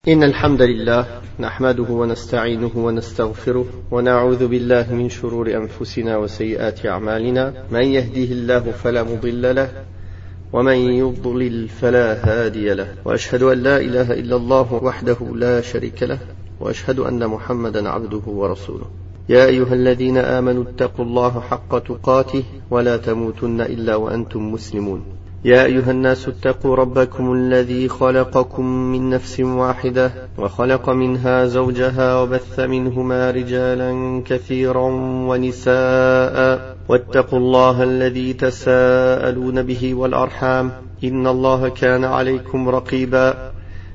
إن الحمد لله نحمده ونستعينه ونستغفره ونعوذ بالله من شرور أنفسنا وسيئات أعمالنا من يهده الله فلا مضل له ومن يضلل فلا هادي له وأشهد أن لا إله إلا الله وحده لا شريك له وأشهد أن محمدا عبده ورسوله يا أيها الذين آمنوا اتقوا الله حق تقاته ولا تموتن إلا وأنتم مسلمون يا أيها الناس اتقوا ربكم الذي خلقكم من نفس واحدة وخلق منها زوجها وبث منهما رجالا كثيرا ونساء واتقوا الله الذي تساءلون به والأرحام إن الله كان عليكم رقيبا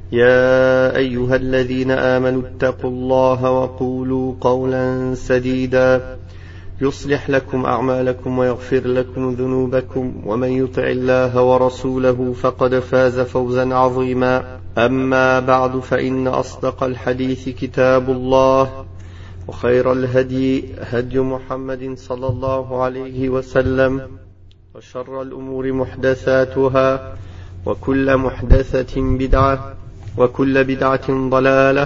يا أيها الذين آمنوا اتقوا الله وقولوا قولا سديدا يصلح لكم أعمالكم ويغفر لكم ذنوبكم ومن يطع الله ورسوله فقد فاز فوزا عظيما أما بعد فإن أصدق الحديث كتاب الله وخير الهدي هدي محمد صلى الله عليه وسلم وشر الأمور محدثاتها وكل محدثة بدعة وكل بدعة ضلالة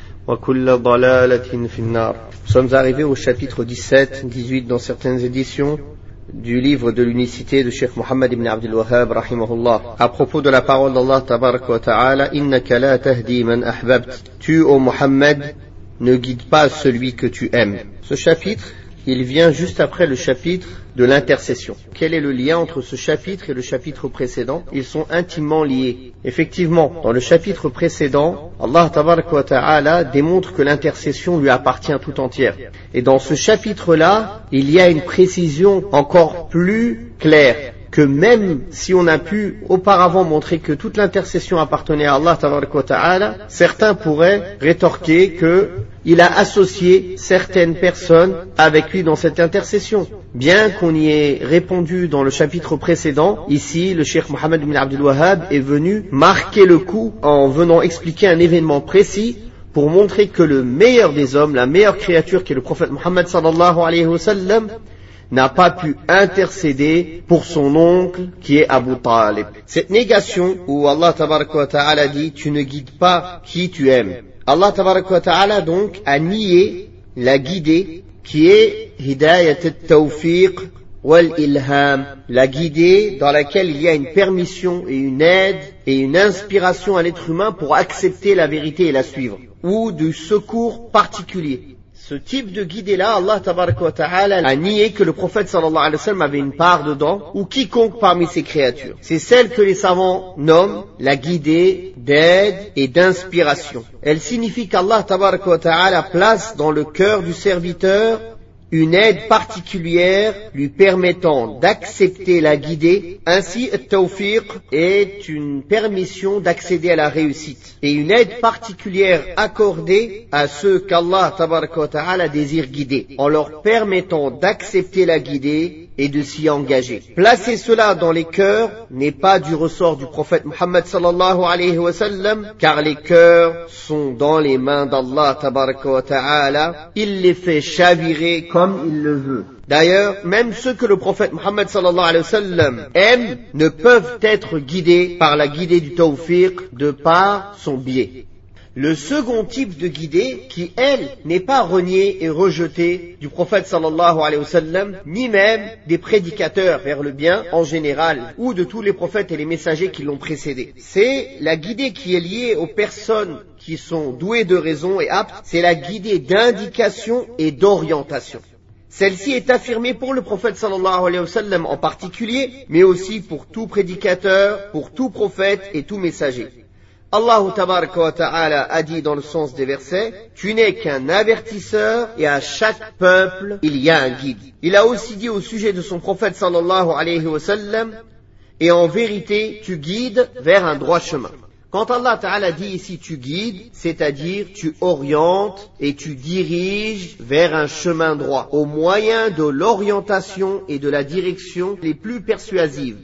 وكل ضلالة في النار. Nous sommes arrivés au chapitre 17, 18 dans certaines éditions du livre de l'unicité de Cheikh Mohammed ibn Abdul Wahhab rahimahullah, à propos de la parole d'Allah tabaraka wa ta'ala, innaka la tahdi man ahbabt. Tu, ô Mohammed, ne guides pas celui que tu aimes. Ce chapitre, il vient juste après le chapitre de l'intercession. Quel est le lien entre ce chapitre et le chapitre précédent? Ils sont intimement liés. Effectivement, dans le chapitre précédent, Allah tabaraka wa ta'ala démontre que l'intercession lui appartient tout entière. Et dans ce chapitre-là, il y a une précision encore plus claire, que même si on a pu auparavant montrer que toute l'intercession appartenait à Allah tabaraka wa ta'ala, certains pourraient rétorquer que il a associé certaines personnes avec lui dans cette intercession. Bien qu'on y ait répondu dans le chapitre précédent, ici le Cheikh Mohammed ibn Abdul Wahhab est venu marquer le coup en venant expliquer un événement précis pour montrer que le meilleur des hommes, la meilleure créature qui est le prophète Mohammed sallallahu alayhi wa sallam, n'a pas pu intercéder pour son oncle qui est Abu Talib. Cette négation où Allah tabaraka wa ta'ala dit tu ne guides pas qui tu aimes. Allah tabaraka wa ta'ala donc a nié la guidée qui est hidayat at-tawfiq wal-ilham, la guidée dans laquelle il y a une permission et une aide et une inspiration à l'être humain pour accepter la vérité et la suivre, ou du secours particulier. Ce type de guidée-là, Allah tabaraka wa ta'ala a nié que le prophète sallallahu alayhi wa sallam avait une part dedans, ou quiconque parmi ses créatures. C'est celle que les savants nomment la guidée d'aide et d'inspiration. Elle signifie qu'Allah tabaraka wa ta'ala place dans le cœur du serviteur une aide particulière lui permettant d'accepter la guidée. Ainsi, at-tawfiq est une permission d'accéder à la réussite et une aide particulière accordée à ceux qu'Allah tabaraka wa ta'ala désire guider en leur permettant d'accepter la guidée et de s'y engager. Placer cela dans les cœurs n'est pas du ressort du prophète Muhammad sallallahu alayhi wa sallam, car les cœurs sont dans les mains d'Allah tabaraka wa ta'ala. Il les fait chavirer comme il le veut. D'ailleurs, même ceux que le prophète Muhammad sallallahu alayhi wa sallam aime ne peuvent être guidés par la guidée du tawfiq de par son biais. Le second type de guidée, qui elle n'est pas reniée et rejetée du prophète sallallahu alayhi wa sallam, ni même des prédicateurs vers le bien en général, ou de tous les prophètes et les messagers qui l'ont précédé. C'est la guidée qui est liée aux personnes qui sont douées de raison et aptes, c'est la guidée d'indication et d'orientation. Celle-ci est affirmée pour le prophète sallallahu alayhi wa sallam en particulier, mais aussi pour tout prédicateur, pour tout prophète et tout messager. Allah tabaraka wa ta'ala a dit dans le sens des versets, tu n'es qu'un avertisseur et à chaque peuple il y a un guide. Il a aussi dit au sujet de son prophète sallallahu alayhi wa sallam, et en vérité tu guides vers un droit chemin. Quand Allah ta'ala dit ici tu guides, c'est-à-dire tu orientes et tu diriges vers un chemin droit, au moyen de l'orientation et de la direction les plus persuasives,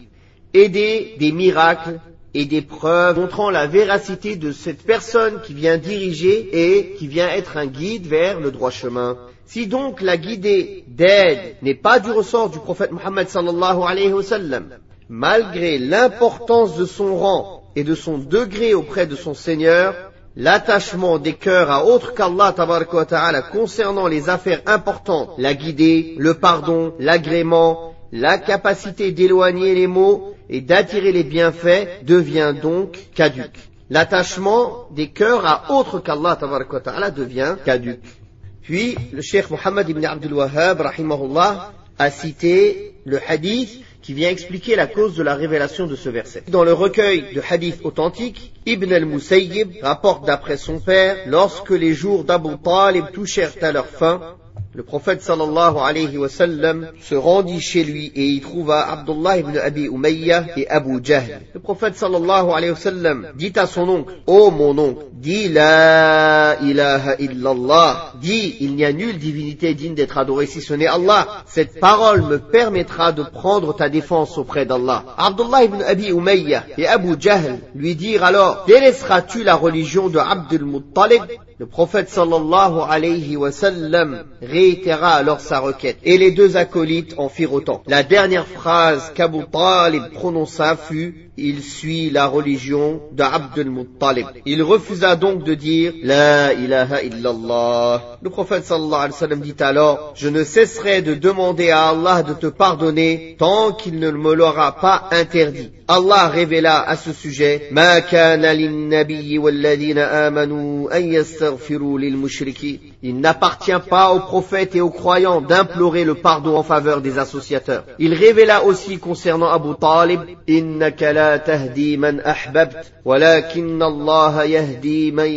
aider des miracles et des preuves montrant la véracité de cette personne qui vient diriger et qui vient être un guide vers le droit chemin. Si donc la guidée d'aide n'est pas du ressort du prophète Muhammad sallallahu alayhi wa sallam, malgré l'importance de son rang et de son degré auprès de son Seigneur, l'attachement des cœurs à autre qu'Allah tabaraka wa ta'ala concernant les affaires importantes, la guidée, le pardon, l'agrément, la capacité d'éloigner les maux et d'attirer les bienfaits devient donc caduque. L'attachement des cœurs à autre qu'Allah tabaraka wa ta'ala devient caduque. Puis le cheikh Mohammed ibn Abdul Wahhab rahimahullah a cité le hadith qui vient expliquer la cause de la révélation de ce verset. Dans le recueil de hadiths authentiques, Ibn al-Musayyib rapporte d'après son père, lorsque les jours d'Abu Talib touchèrent à leur fin, le prophète sallallahu alayhi wa sallam se rendit chez lui et y trouva Abdullah ibn Abi Umayya et Abu Jahl. Le prophète sallallahu alayhi wa sallam dit à son oncle, ô mon oncle, dis la ilaha illallah, dis il n'y a nulle divinité digne d'être adorée si ce n'est Allah. Cette parole me permettra de prendre ta défense auprès d'Allah. Abdullah ibn Abi Umayya et Abu Jahl lui dirent alors, délaisseras-tu la religion de Abdul Muttalib? Le prophète sallallahu alayhi wa sallam réitéra alors sa requête et les deux acolytes en firent autant. La dernière phrase qu'Abu Talib prononça fut « Il suit la religion d'Abdul Muttalib ». Il refusa donc de dire « La ilaha illallah ». Le prophète sallallahu alayhi wa sallam dit alors « Je ne cesserai de demander à Allah de te pardonner tant qu'il ne me l'aura pas interdit ». Allah révéla à ce sujet « Ma kana lin-nabiyyi wal-ladhina amanu an yastaghfiru lil-mushriki » Il n'appartient pas aux prophètes et aux croyants d'implorer le pardon en faveur des associateurs. Il révéla aussi concernant Abu Talib « Innaka la tahdi man ahbabt, walakinna Allah yahdi man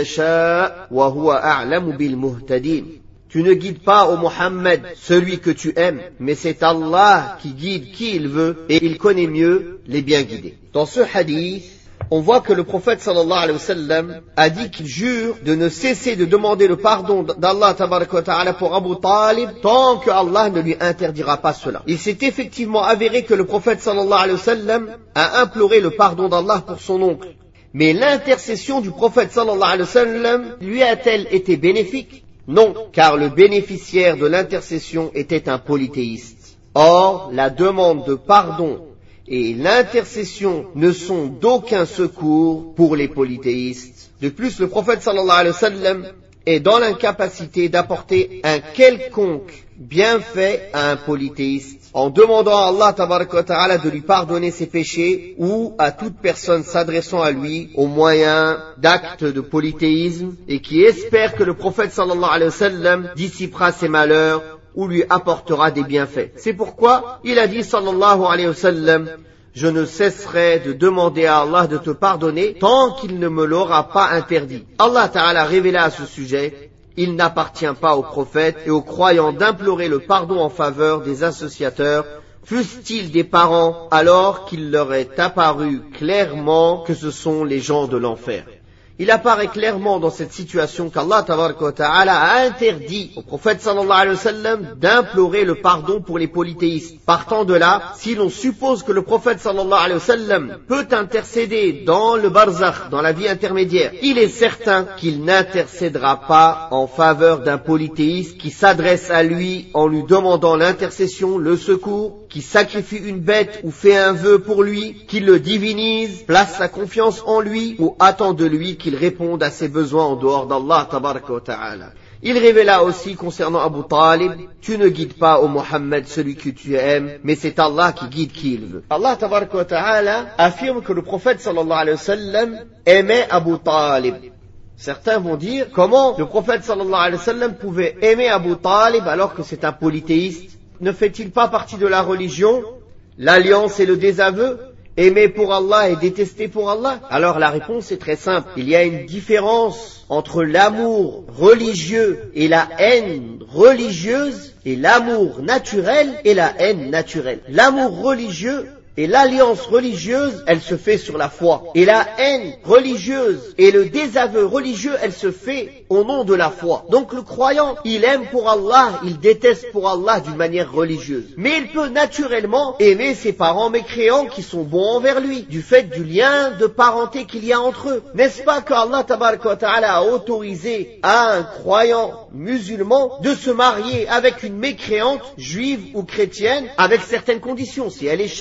yasha, wa huwa a'lamu bil muhtadin » Tu ne guides pas au Mohammed celui que tu aimes, mais c'est Allah qui guide qui il veut et il connaît mieux les bien guidés. Dans ce hadith, on voit que le prophète sallallahu alayhi wa sallam a dit qu'il jure de ne cesser de demander le pardon d'Allah tabaraka wa ta'ala pour Abu Talib tant que Allah ne lui interdira pas cela. Il s'est effectivement avéré que le prophète sallallahu alayhi wa sallam a imploré le pardon d'Allah pour son oncle. Mais l'intercession du prophète sallallahu alayhi wa sallam lui a-t-elle été bénéfique? Non, car le bénéficiaire de l'intercession était un polythéiste. Or, la demande de pardon et l'intercession ne sont d'aucun secours pour les polythéistes. De plus, le prophète sallallahu alayhi wa sallam est dans l'incapacité d'apporter un quelconque bienfait à un polythéiste en demandant à Allah tabaraka wa ta'ala de lui pardonner ses péchés ou à toute personne s'adressant à lui au moyen d'actes de polythéisme et qui espère que le prophète sallallahu alayhi wa sallam dissipera ses malheurs ou lui apportera des bienfaits. C'est pourquoi il a dit sallallahu alayhi wa sallam, je ne cesserai de demander à Allah de te pardonner tant qu'il ne me l'aura pas interdit. Allah ta'ala révéla à ce sujet, il n'appartient pas aux prophètes et aux croyants d'implorer le pardon en faveur des associateurs, fussent-ils des parents, alors qu'il leur est apparu clairement que ce sont les gens de l'enfer. Il apparaît clairement dans cette situation qu'Allah tabaraka wa ta'ala a interdit au prophète sallallahu alayhi wa sallam d'implorer le pardon pour les polythéistes. Partant de là, si l'on suppose que le prophète sallallahu alayhi wa sallam peut intercéder dans le barzakh, dans la vie intermédiaire, il est certain qu'il n'intercédera pas en faveur d'un polythéiste qui s'adresse à lui en lui demandant l'intercession, le secours, qui sacrifie une bête ou fait un vœu pour lui, qui le divinise, place sa confiance en lui ou attend de lui qu'il réponde à ses besoins en dehors d'Allah tabaraka wa ta'ala. Il révéla aussi concernant Abu Talib, tu ne guides pas au Mohammed celui que tu aimes, mais c'est Allah qui guide qui il veut. Allah tabaraka wa ta'ala affirme que le prophète sallallahu alayhi wa sallam aimait Abu Talib. Certains vont dire, comment le prophète sallallahu alayhi wa sallam pouvait aimer Abu Talib alors que c'est un polythéiste? Ne fait-il pas partie de la religion, l'alliance et le désaveu, aimer pour Allah et détester pour Allah? Alors la réponse est très simple. Il y a une différence entre l'amour religieux et la haine religieuse, et l'amour naturel et la haine naturelle. L'amour religieux et l'alliance religieuse, elle se fait sur la foi. Et la haine religieuse et le désaveu religieux, elle se fait au nom de la foi. Donc le croyant, il aime pour Allah, il déteste pour Allah d'une manière religieuse. Mais il peut naturellement aimer ses parents mécréants qui sont bons envers lui, du fait du lien de parenté qu'il y a entre eux. N'est-ce pas qu'Allah tabaraka wa ta'ala a autorisé à un croyant musulman de se marier avec une mécréante, juive ou chrétienne, avec certaines conditions. Si elle est chaste, dans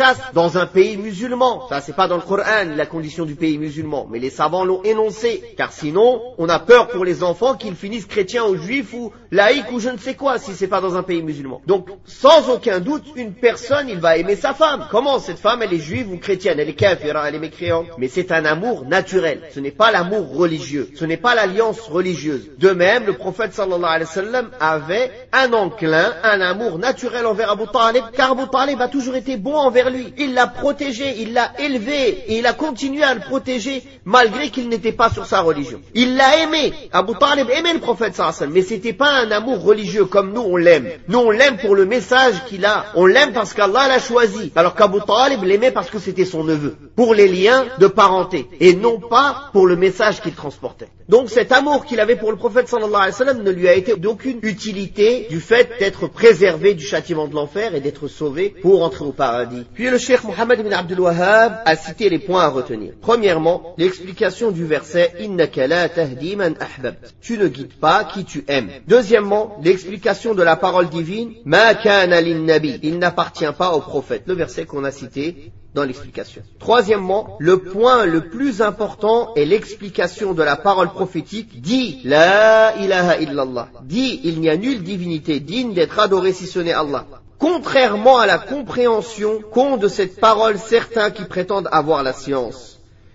dans un pays musulman. Ça, c'est pas dans le Coran, la condition du pays musulman, mais les savants l'ont énoncé, car sinon, on a peur pour les enfants qu'ils finissent chrétiens ou juifs ou laïcs ou je ne sais quoi, si c'est pas dans un pays musulman. Donc, sans aucun doute, une personne, il va aimer sa femme. Comment cette femme, elle est juive ou chrétienne, elle est kafira, elle est mécréante. Mais c'est un amour naturel. Ce n'est pas l'amour religieux. Ce n'est pas l'alliance religieuse. De même, le prophète sallallahu alayhi wa sallam avait un enclin, un amour naturel envers Abu Talib, car Abu Talib a toujours été bon envers lui. Il l'a protégé, il l'a élevé, et il a continué à le protéger, malgré qu'il n'était pas sur sa religion. Il l'a aimé. Abu Talib aimait le prophète sallallahu alayhi wa sallam, mais c'était pas un amour religieux comme nous on l'aime. Nous on l'aime pour le message qu'il a. On l'aime parce qu'Allah l'a choisi. Alors qu'Abu Talib l'aimait parce que c'était son neveu. Pour les liens de parenté. Et non pas pour le message qu'il transportait. Donc cet amour qu'il avait pour le prophète sallallahu alayhi wa sallam ne lui a été d'aucune utilité du fait d'être préservé du châtiment de l'enfer et d'être sauvé pour entrer au paradis. Puis le cheikh Mohammed ibn Abdul Wahhab a cité les points à retenir. Premièrement, l'explication du verset Innaka la tahdi man ahbabt. Tu ne guides pas qui tu aimes. Deuxièmement, l'explication de la parole divine Ma kana lin-nabi. Il n'appartient pas au prophète. Le verset qu'on a cité dans l'explication. Troisièmement, le point le plus important est l'explication de la parole prophétique dit La ilaha illallah. Dit il n'y a nulle divinité digne d'être adorée si ce n'est Allah. Contrairement à la compréhension qu'ont de cette parole certains qui prétendent avoir la science.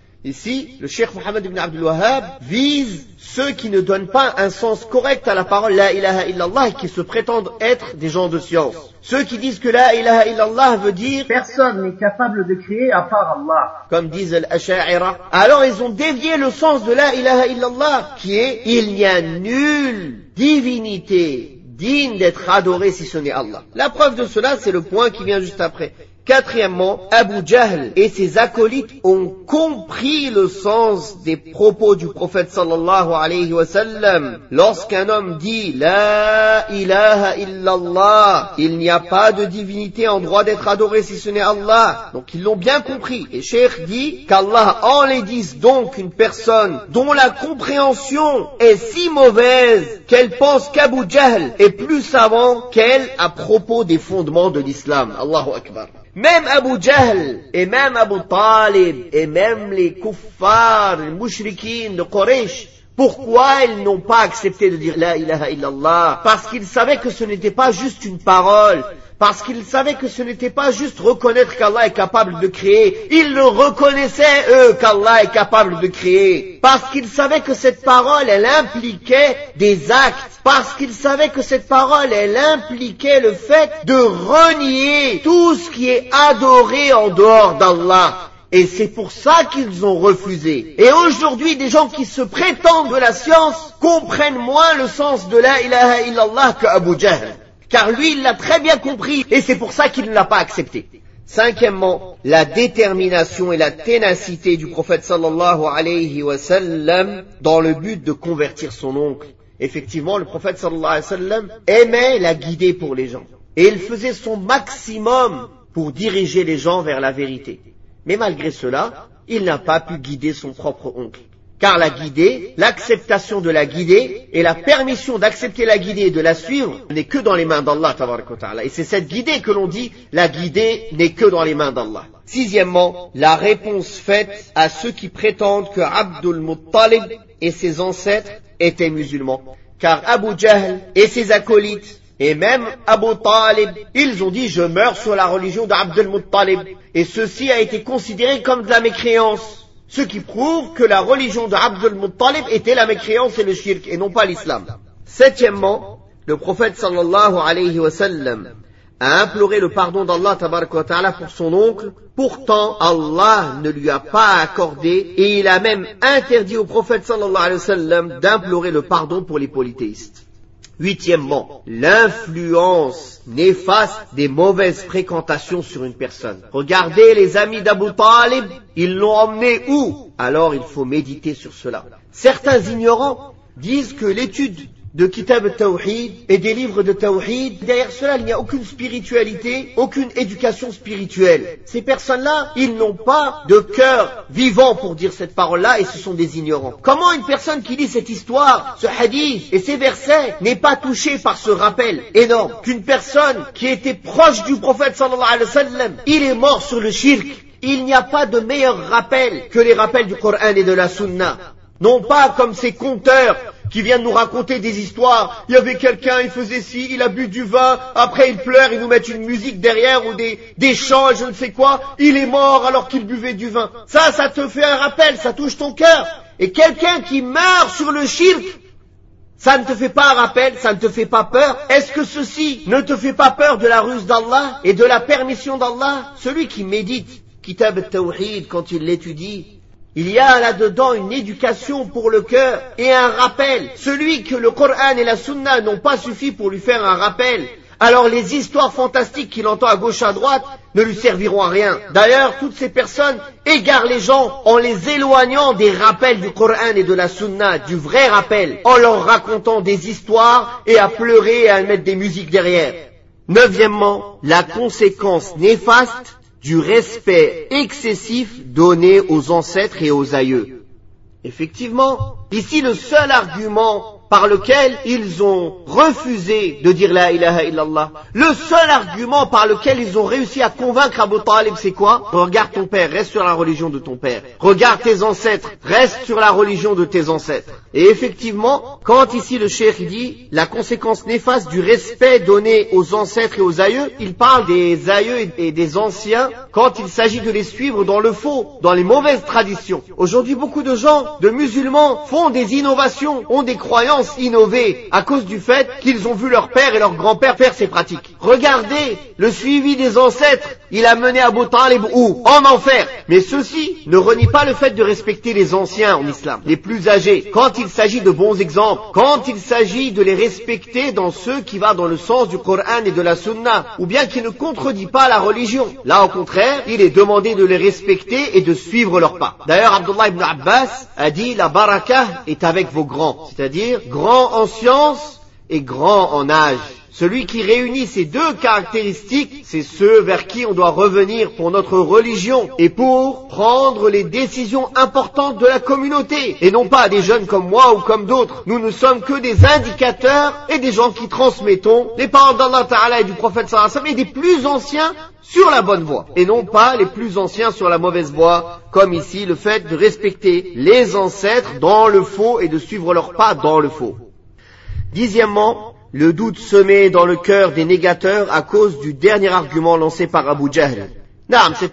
Ici, le cheikh Mohammed ibn Abdul Wahhab vise ceux qui ne donnent pas un sens correct à la parole La ilaha illallah et qui se prétendent être des gens de science. Ceux qui disent que La ilaha illallah veut dire personne n'est capable de créer à part Allah, comme disent les Asha'ira. Alors ils ont dévié le sens de La ilaha illallah qui est il n'y a nulle divinité digne d'être adorée si ce n'est Allah. La preuve de cela, c'est le point qui vient juste après. Quatrièmement, Abu Jahl et ses acolytes ont compris le sens des propos du prophète sallallahu alayhi wa sallam. Lorsqu'un homme dit La ilaha illallah, il n'y a pas de divinité en droit d'être adorée si ce n'est Allah. Donc ils l'ont bien compris. Et Cheikh dit qu'Allah enlaidisse donc une personne dont la compréhension est si mauvaise qu'elle pense qu'Abu Jahl est plus savant qu'elle à propos des fondements de l'islam. Allahu Akbar. Même Abu Jahl, et même Abu Talib, et même les kuffars, les mushrikines de Quraysh, pourquoi ils n'ont pas accepté de dire La ilaha illallah? Parce qu'ils savaient que ce n'était pas juste une parole, parce qu'ils savaient que ce n'était pas juste reconnaître qu'Allah est capable de créer. Ils le reconnaissaient, eux, qu'Allah est capable de créer. Parce qu'ils savaient que cette parole, elle impliquait des actes. Parce qu'ils savaient que cette parole, elle impliquait le fait de renier tout ce qui est adoré en dehors d'Allah. Et c'est pour ça qu'ils ont refusé. Et aujourd'hui, des gens qui se prétendent de la science comprennent moins le sens de La ilaha illallah que Abu Jahl. Car lui, il l'a très bien compris, et c'est pour ça qu'il ne l'a pas accepté. Cinquièmement, la détermination et la ténacité du prophète sallallahu alayhi wa sallam dans le but de convertir son oncle. Effectivement, le prophète sallallahu alayhi wa sallam aimait la guider pour les gens. Et il faisait son maximum pour diriger les gens vers la vérité. Mais malgré cela, il n'a pas pu guider son propre oncle. Car la guider, l'acceptation de la guider et la permission d'accepter la guider et de la suivre n'est que dans les mains d'Allah tabaraka wa ta'ala. Et c'est cette guidée que l'on dit, la guidée n'est que dans les mains d'Allah. Sixièmement, la réponse faite à ceux qui prétendent que Abdul Muttalib et ses ancêtres étaient musulmans. Car Abu Jahl et ses acolytes, et même Abu Talib, ils ont dit je meurs sur la religion d'Abdul Muttalib. Et ceci a été considéré comme de la mécréance. Ce qui prouve que la religion d'Abdul Muttalib était la mécréance et le shirk, et non pas l'islam. Septièmement, le prophète sallallahu alayhi wa sallam a imploré le pardon d'Allah tabaraka wa ta'ala pour son oncle. Pourtant, Allah ne lui a pas accordé, et il a même interdit au prophète sallallahu alayhi wa sallam d'implorer le pardon pour les polythéistes. Huitièmement, l'influence néfaste des mauvaises fréquentations sur une personne. Regardez les amis d'Abu Talib, ils l'ont emmené où? Alors il faut méditer sur cela. Certains ignorants disent que l'étude de Kitab al-Tawhid et des livres de Tawhid. Derrière cela, il n'y a aucune spiritualité, aucune éducation spirituelle. Ces personnes-là, ils n'ont pas de cœur vivant pour dire cette parole-là et ce sont des ignorants. Comment une personne qui lit cette histoire, ce hadith et ces versets n'est pas touchée par ce rappel énorme qu'une personne qui était proche du prophète sallallahu alayhi wa sallam, il est mort sur le shirk. Il n'y a pas de meilleur rappel que les rappels du Coran et de la Sunna. Non pas comme ces conteurs qui viennent nous raconter des histoires. Il y avait quelqu'un, il faisait ci, il a bu du vin, après il pleure, ils nous mettent une musique derrière ou des chants, je ne sais quoi. Il est mort alors qu'il buvait du vin. Ça te fait un rappel, ça touche ton cœur. Et quelqu'un qui meurt sur le shirk, ça ne te fait pas un rappel, ça ne te fait pas peur. Est-ce que ceci ne te fait pas peur de la ruse d'Allah et de la permission d'Allah? Celui qui médite Kitab al-Tawhid, quand il l'étudie, il y a là-dedans une éducation pour le cœur et un rappel. Celui que le Coran et la Sunna n'ont pas suffi pour lui faire un rappel, alors les histoires fantastiques qu'il entend à gauche à droite ne lui serviront à rien. D'ailleurs, toutes ces personnes égarent les gens en les éloignant des rappels du Coran et de la Sunna, du vrai rappel, en leur racontant des histoires et à pleurer et à mettre des musiques derrière. Neuvièmement, la conséquence néfaste du respect excessif donné aux ancêtres et aux aïeux. Effectivement, ici le seul argument par lequel ils ont refusé de dire la ilaha illallah, le seul argument par lequel ils ont réussi à convaincre Abu Talib, c'est quoi? Regarde ton père, reste sur la religion de ton père. Regarde tes ancêtres, reste sur la religion de tes ancêtres. Et effectivement, quand ici le cheikh dit la conséquence néfaste du respect donné aux ancêtres et aux aïeux, il parle des aïeux et des anciens quand il s'agit de les suivre dans le faux, dans les mauvaises traditions. Aujourd'hui, beaucoup de gens, de musulmans, font des innovations, ont des croyances innovées à cause du fait qu'ils ont vu leur père et leur grand-père faire ces pratiques. Regardez le suivi des ancêtres, il a mené Abu Talib où? En enfer. Mais ceci ne renie pas le fait de respecter les anciens en islam, les plus âgés, quand il s'agit de bons exemples, quand il s'agit de les respecter dans ce qui va dans le sens du Coran et de la Sunna, ou bien qui ne contredit pas la religion. Là au contraire, il est demandé de les respecter et de suivre leurs pas. D'ailleurs, Abdullah ibn Abbas a dit la baraka est avec vos grands, c'est-à-dire grand en science et grand en âge. Celui qui réunit ces deux caractéristiques, c'est ceux vers qui on doit revenir pour notre religion et pour prendre les décisions importantes de la communauté. Et non pas des jeunes comme moi ou comme d'autres. Nous ne sommes que des indicateurs et des gens qui transmettons les paroles d'Allah Ta'ala et du prophète sallallahu alayhi wa sallam et des plus anciens sur la bonne voie. Et non pas les plus anciens sur la mauvaise voie, comme ici le fait de respecter les ancêtres dans le faux et de suivre leurs pas dans le faux. Dixièmement, le doute semé dans le cœur des négateurs à cause du dernier argument lancé par Abu Jahl. Naam, cette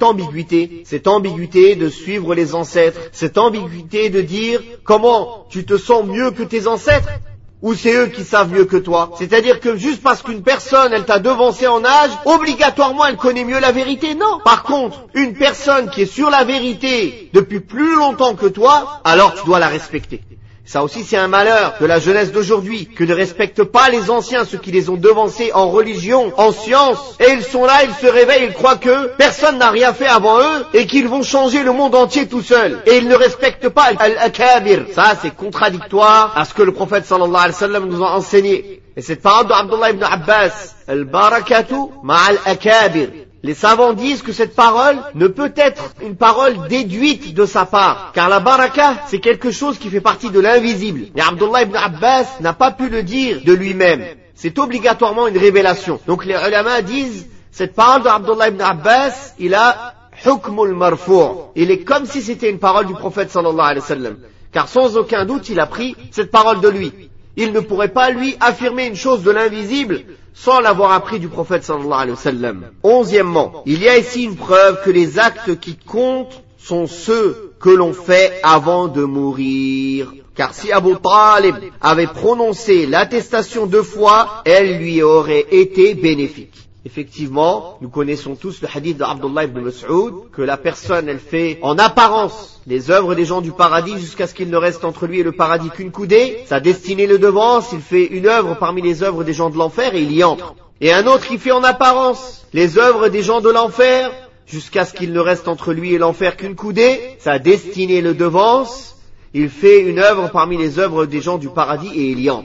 ambiguïté de suivre les ancêtres, cette ambiguïté de dire comment tu te sens mieux que tes ancêtres, ou c'est eux qui savent mieux que toi. C'est-à-dire que juste parce qu'une personne, elle t'a devancé en âge, obligatoirement elle connaît mieux la vérité. Non. Par contre, une personne qui est sur la vérité depuis plus longtemps que toi, alors tu dois la respecter. Ça aussi c'est un malheur de la jeunesse d'aujourd'hui, que ne respectent pas les anciens, ceux qui les ont devancés en religion, en science, et ils sont là, ils se réveillent, ils croient que personne n'a rien fait avant eux, et qu'ils vont changer le monde entier tout seuls. Et ils ne respectent pas al-akabir. Ça c'est contradictoire à ce que le prophète sallallahu alayhi wa sallam nous a enseigné. Et cette parole d'Abdullah ibn Abbas, al-barakatu ma'al akabir. Les savants disent que cette parole ne peut être une parole déduite de sa part, car la baraka, c'est quelque chose qui fait partie de l'invisible. Et Abdullah ibn Abbas n'a pas pu le dire de lui-même. C'est obligatoirement une révélation. Donc les ulama disent, cette parole d'Abdullah ibn Abbas, il a hukmul marfou'. Il est comme si c'était une parole du prophète sallallahu alayhi wa sallam. Car sans aucun doute, il a pris cette parole de lui. Il ne pourrait pas, lui, affirmer une chose de l'invisible sans l'avoir appris du prophète sallallahu alayhi wa sallam. Onzièmement, il y a ici une preuve que les actes qui comptent sont ceux que l'on fait avant de mourir. Car si Abu Talib avait prononcé l'attestation 2 fois, elle lui aurait été bénéfique. Effectivement, nous connaissons tous le hadith d'Abdullah ibn Mas'ud, que la personne, elle fait en apparence les œuvres des gens du paradis jusqu'à ce qu'il ne reste entre lui et le paradis qu'une coudée. Sa destinée le devance, il fait une œuvre parmi les œuvres des gens de l'enfer et il y entre. Et un autre qui fait en apparence les œuvres des gens de l'enfer jusqu'à ce qu'il ne reste entre lui et l'enfer qu'une coudée. Sa destinée le devance, il fait une œuvre parmi les œuvres des gens du paradis et il y entre.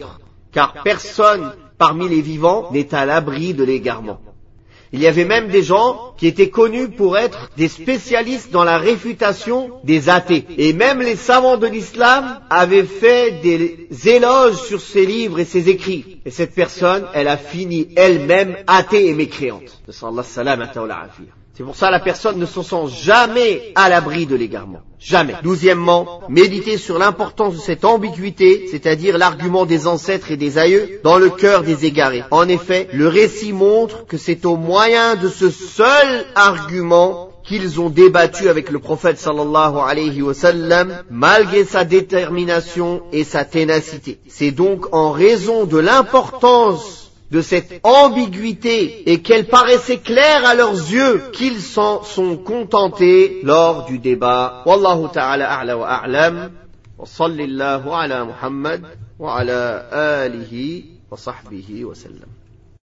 car personne parmi les vivants n'est à l'abri de l'égarement. Il y avait même des gens qui étaient connus pour être des spécialistes dans la réfutation des athées. Et même les savants de l'islam avaient fait des éloges sur ses livres et ses écrits. Et cette personne, elle a fini elle-même athée et mécréante. C'est pour ça la personne ne se sent jamais à l'abri de l'égarement. Jamais. 12e, méditer sur l'importance de cette ambiguïté, c'est-à-dire l'argument des ancêtres et des aïeux, dans le cœur des égarés. En effet, le récit montre que c'est au moyen de ce seul argument qu'ils ont débattu avec le prophète sallallahu alayhi wa sallam, malgré sa détermination et sa ténacité. C'est donc en raison de l'importance de cette ambiguïté et qu'elle paraissait claire à leurs yeux qu'ils s'en sont contentés lors du débat. Wallahu ta'ala a'la wa a'lam. Wa sallallahu ala Muhammad wa ala alihi wa sahbihi wa sallam.